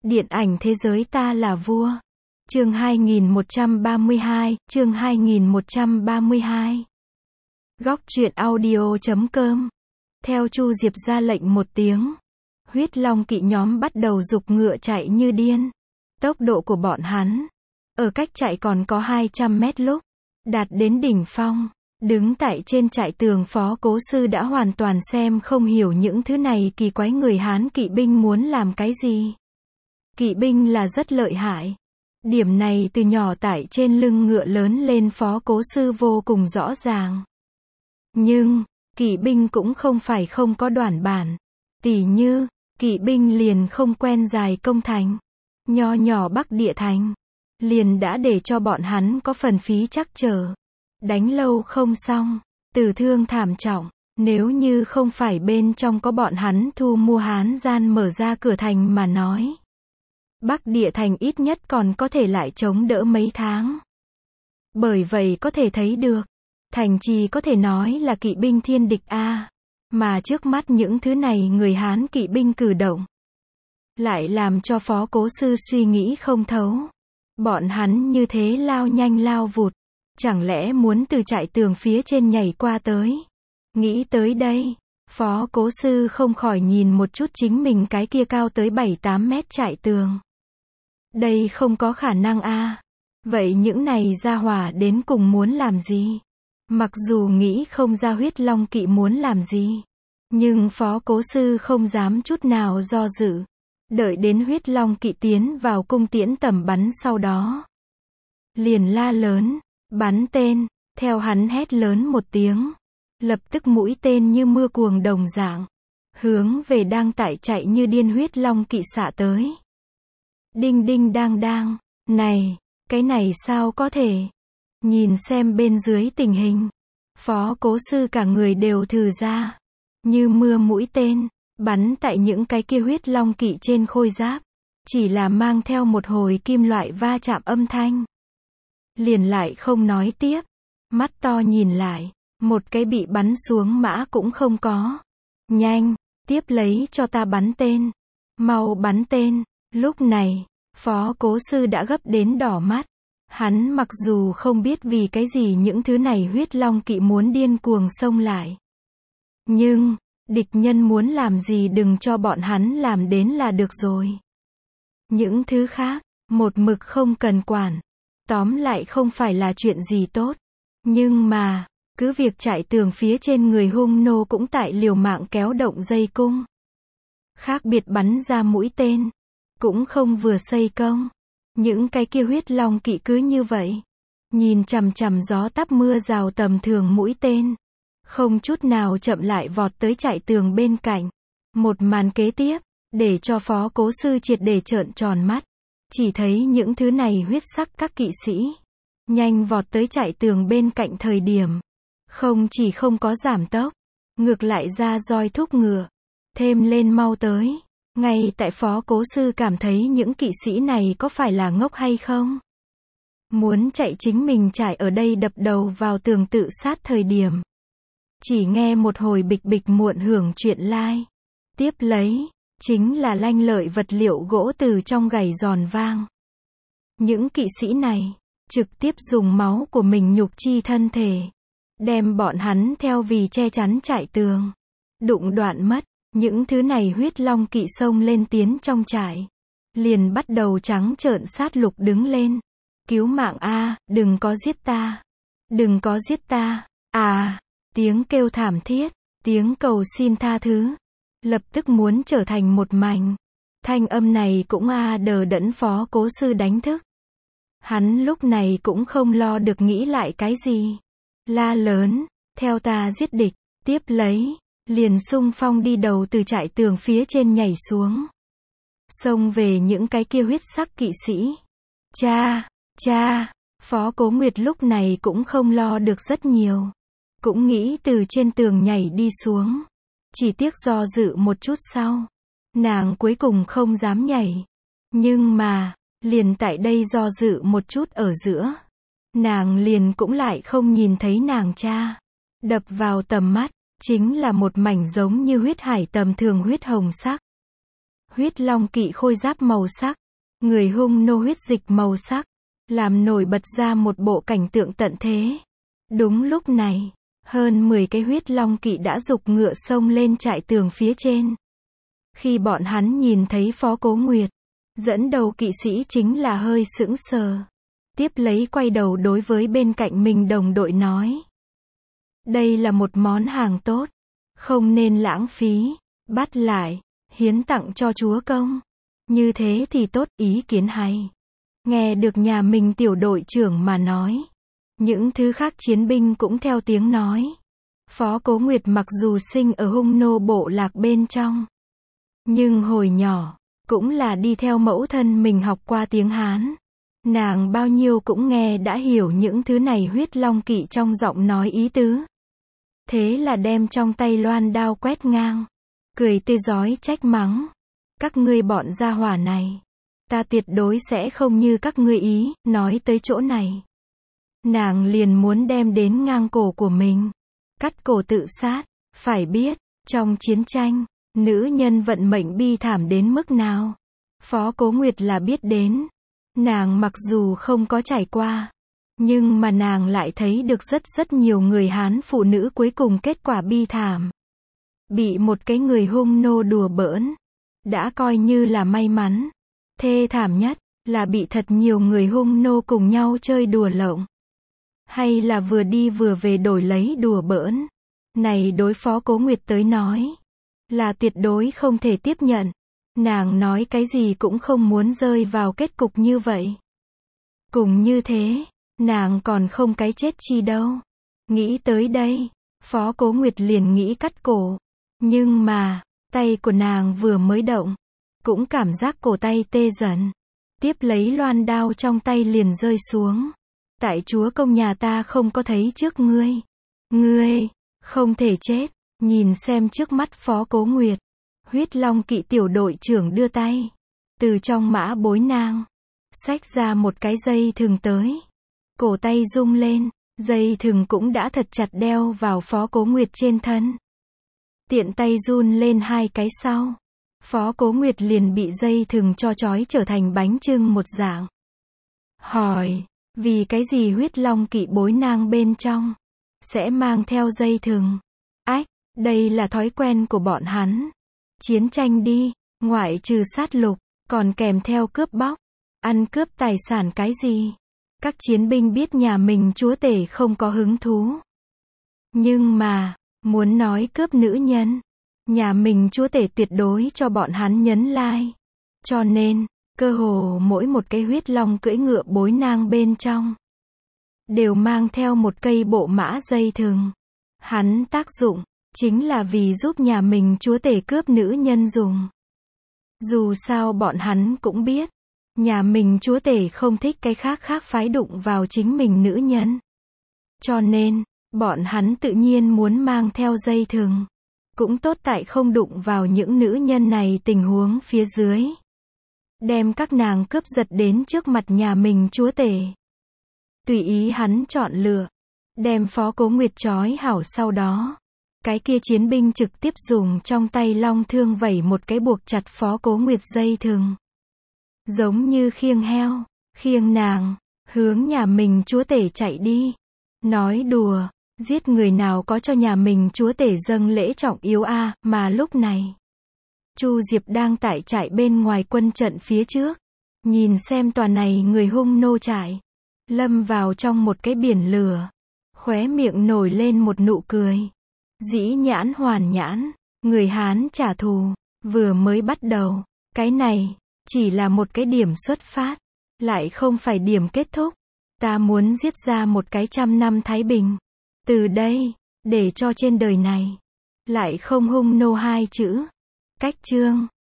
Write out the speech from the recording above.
Điện ảnh thế giới ta là vua. Chương 2132, chương 2132. Góc truyện audio.com. Theo Chu Diệp ra lệnh một tiếng, huyết long kỵ nhóm bắt đầu giục ngựa chạy như điên. Tốc độ của bọn hắn, ở cách chạy còn có 200 mét lúc đạt đến đỉnh phong. Đứng tại trên trại tường, Phó Cố Sư đã hoàn toàn xem không hiểu những thứ này kỳ quái, người Hán kỵ binh muốn làm cái gì. Kỵ binh là rất lợi hại. Điểm này từ nhỏ tải trên lưng ngựa lớn lên Phó Cố Sư vô cùng rõ ràng. Nhưng, kỵ binh cũng không phải không có đoản bản. Tỉ như, kỵ binh liền không quen dài công thành. Nho nhỏ Bắc Địa thành, liền đã để cho bọn hắn có phần phí chắc trở. Đánh lâu không xong, tử thương thảm trọng. Nếu như không phải bên trong có bọn hắn thu mua Hán gian mở ra cửa thành mà nói, Bắc Địa thành ít nhất còn có thể lại chống đỡ mấy tháng. Bởi vậy có thể thấy được, thành trì có thể nói là kỵ binh thiên địch a. Mà trước mắt những thứ này người Hán kỵ binh cử động, lại làm cho Phó Cố Sư suy nghĩ không thấu. Bọn hắn như thế lao nhanh lao vụt, chẳng lẽ muốn từ trại tường phía trên nhảy qua tới? Nghĩ tới đây, Phó Cố Sư không khỏi nhìn một chút chính mình cái kia cao tới 7-8 mét trại tường. Đây không có khả năng a. Vậy những này gia hỏa đến cùng muốn làm gì? Mặc dù nghĩ không ra huyết long kỵ muốn làm gì, nhưng Phó Cố Sư không dám chút nào do dự. Đợi đến huyết long kỵ tiến vào cung tiễn tầm bắn sau đó, liền la lớn, bắn tên. Theo hắn hét lớn một tiếng, lập tức mũi tên như mưa cuồng đồng dạng, hướng về đang tại chạy như điên huyết long kỵ xạ tới. Đinh đinh đang đang, này, cái này sao có thể? Nhìn xem bên dưới tình hình, Phó Cố Sư cả người đều thừ ra, như mưa mũi tên, bắn tại những cái kia huyết long kỵ trên khôi giáp, chỉ là mang theo một hồi kim loại va chạm âm thanh. Liền lại không nói tiếp, mắt to nhìn lại, một cái bị bắn xuống mã cũng không có. Nhanh, tiếp lấy cho ta bắn tên, mau bắn tên. Lúc này, Phó Cố Sư đã gấp đến đỏ mắt. Hắn mặc dù không biết vì cái gì những thứ này huyết long kỵ muốn điên cuồng xông lại, nhưng địch nhân muốn làm gì đừng cho bọn hắn làm đến là được rồi. Những thứ khác, một mực không cần quản. Tóm lại không phải là chuyện gì tốt. Nhưng mà, cứ việc chạy tường phía trên người hung nô cũng tại liều mạng kéo động dây cung. Khác biệt bắn ra mũi tên, cũng không vừa xây công. Những cái kia huyết long kỵ cứ như vậy, nhìn chằm chằm gió táp mưa rào tầm thường mũi tên, không chút nào chậm lại vọt tới chạy tường bên cạnh. Một màn kế tiếp, để cho Phó Cố Sư triệt để trợn tròn mắt. Chỉ thấy những thứ này huyết sắc các kỵ sĩ, nhanh vọt tới chạy tường bên cạnh thời điểm, không chỉ không có giảm tốc, ngược lại ra roi thúc ngựa, thêm lên mau tới. Ngay tại Phó Cố Sư cảm thấy những kỵ sĩ này có phải là ngốc hay không? Muốn chạy chính mình trải ở đây đập đầu vào tường tự sát thời điểm. Chỉ nghe một hồi bịch bịch muộn hưởng chuyện lai. Tiếp lấy, chính là lanh lợi vật liệu gỗ từ trong gảy giòn vang. Những kỵ sĩ này, trực tiếp dùng máu của mình nhục chi thân thể, đem bọn hắn theo vì che chắn trại tường, đụng đoạn mất. Những thứ này huyết long kỵ xông lên tiến trong trại, liền bắt đầu trắng trợn sát lục đứng lên. Cứu mạng a, đừng có giết ta. Đừng có giết ta. À, tiếng kêu thảm thiết, tiếng cầu xin tha thứ, lập tức muốn trở thành một mảnh. Thanh âm này cũng đờ đẫn Phó Cố Sư đánh thức. Hắn lúc này cũng không lo được nghĩ lại cái gì. La lớn, theo ta giết địch. Tiếp lấy, liền xung phong đi đầu từ trại tường phía trên nhảy xuống, xông về những cái kia huyết sắc kỵ sĩ. Cha, Phó Cố Nguyệt lúc này cũng không lo được rất nhiều, cũng nghĩ từ trên tường nhảy đi xuống. Chỉ tiếc do dự một chút sau, nàng cuối cùng không dám nhảy. Nhưng mà, liền tại đây do dự một chút ở giữa, nàng liền cũng lại không nhìn thấy nàng cha. Đập vào tầm mắt, chính là một mảnh giống như huyết hải tầm thường huyết hồng sắc. Huyết long kỵ khôi giáp màu sắc, người hung nô huyết dịch màu sắc, làm nổi bật ra một bộ cảnh tượng tận thế. Đúng lúc này, hơn 10 cái huyết long kỵ đã giục ngựa xông lên trại tường phía trên. Khi bọn hắn nhìn thấy Phó Cố Nguyệt, dẫn đầu kỵ sĩ chính là hơi sững sờ. Tiếp lấy quay đầu đối với bên cạnh mình đồng đội nói. Đây là một món hàng tốt, không nên lãng phí, bắt lại, hiến tặng cho chúa công. Như thế thì tốt, ý kiến hay. Nghe được nhà mình tiểu đội trưởng mà nói. Những thứ khác chiến binh cũng theo tiếng nói. Phó Cố Nguyệt mặc dù sinh ở hung nô bộ lạc bên trong, nhưng hồi nhỏ, cũng là đi theo mẫu thân mình học qua tiếng Hán. Nàng bao nhiêu cũng nghe đã hiểu những thứ này huyết long kỵ trong giọng nói ý tứ. Thế là đem trong tay loan đao quét ngang, cười tươi rói trách mắng. Các ngươi bọn gia hỏa này, ta tuyệt đối sẽ không như các ngươi ý. Nói tới chỗ này, nàng liền muốn đem đến ngang cổ của mình, cắt cổ tự sát. Phải biết, trong chiến tranh, nữ nhân vận mệnh bi thảm đến mức nào, Phó Cố Nguyệt là biết đến. Nàng mặc dù không có trải qua, nhưng mà nàng lại thấy được rất nhiều người Hán phụ nữ cuối cùng kết quả bi thảm. Bị một cái người hung nô đùa bỡn, đã coi như là may mắn. Thê thảm nhất, là bị thật nhiều người hung nô cùng nhau chơi đùa lộng. Hay là vừa đi vừa về đổi lấy đùa bỡn. Này đối Phó Cố Nguyệt tới nói, là tuyệt đối không thể tiếp nhận. Nàng nói cái gì cũng không muốn rơi vào kết cục như vậy. Cùng như thế, nàng còn không cái chết chi đâu. Nghĩ tới đây, Phó Cố Nguyệt liền nghĩ cắt cổ. Nhưng mà, tay của nàng vừa mới động, cũng cảm giác cổ tay tê dần. Tiếp lấy loan đao trong tay liền rơi xuống. Tại chúa công nhà ta không có thấy trước ngươi. Ngươi, không thể chết. Nhìn xem trước mắt Phó Cố Nguyệt. Huyết long kỵ tiểu đội trưởng đưa tay, từ trong mã bối nang, xách ra một cái dây thừng tới. Cổ tay rung lên, dây thừng cũng đã thật chặt đeo vào Phó Cố Nguyệt trên thân. Tiện tay run lên hai cái sau, Phó Cố Nguyệt liền bị dây thừng cho trói trở thành bánh chưng một dạng. Hỏi, vì cái gì huyết long kỵ bối nang bên trong sẽ mang theo dây thừng? Ách, đây là thói quen của bọn hắn. Chiến tranh đi, ngoại trừ sát lục, còn kèm theo cướp bóc, ăn cướp tài sản cái gì. Các chiến binh biết nhà mình chúa tể không có hứng thú. Nhưng mà, muốn nói cướp nữ nhân, nhà mình chúa tể tuyệt đối cho bọn hắn nhấn like. Cho nên, cơ hồ mỗi một cái huyết long cưỡi ngựa bối nang bên trong, đều mang theo một cây bộ mã dây thừng. Hắn tác dụng chính là vì giúp nhà mình chúa tể cướp nữ nhân dùng. Dù sao bọn hắn cũng biết, nhà mình chúa tể không thích cái khác phái đụng vào chính mình nữ nhân. Cho nên, bọn hắn tự nhiên muốn mang theo dây thừng. Cũng tốt tại không đụng vào những nữ nhân này tình huống phía dưới. Đem các nàng cướp giật đến trước mặt nhà mình chúa tể. Tùy ý hắn chọn lựa. Đem Phó Cố Nguyệt trói hảo sau đó. Cái kia chiến binh trực tiếp dùng trong tay long thương vẩy một cái buộc chặt Phó Cố Nguyệt dây thừng. Giống như khiêng heo, khiêng nàng, hướng nhà mình chúa tể chạy đi. Nói đùa, giết người nào có cho nhà mình chúa tể dâng lễ trọng yếu a. Mà lúc này, Chu Diệp đang tại trại bên ngoài quân trận phía trước. Nhìn xem tòa này người hung nô trại. Lâm vào trong một cái biển lửa. Khóe miệng nổi lên một nụ cười. Dĩ nhãn hoàn nhãn, người Hán trả thù, vừa mới bắt đầu, cái này, chỉ là một cái điểm xuất phát, lại không phải điểm kết thúc. Ta muốn giết ra một cái 100 năm thái bình. Từ đây, để cho trên đời này, lại không hung nô hai chữ. Cách chương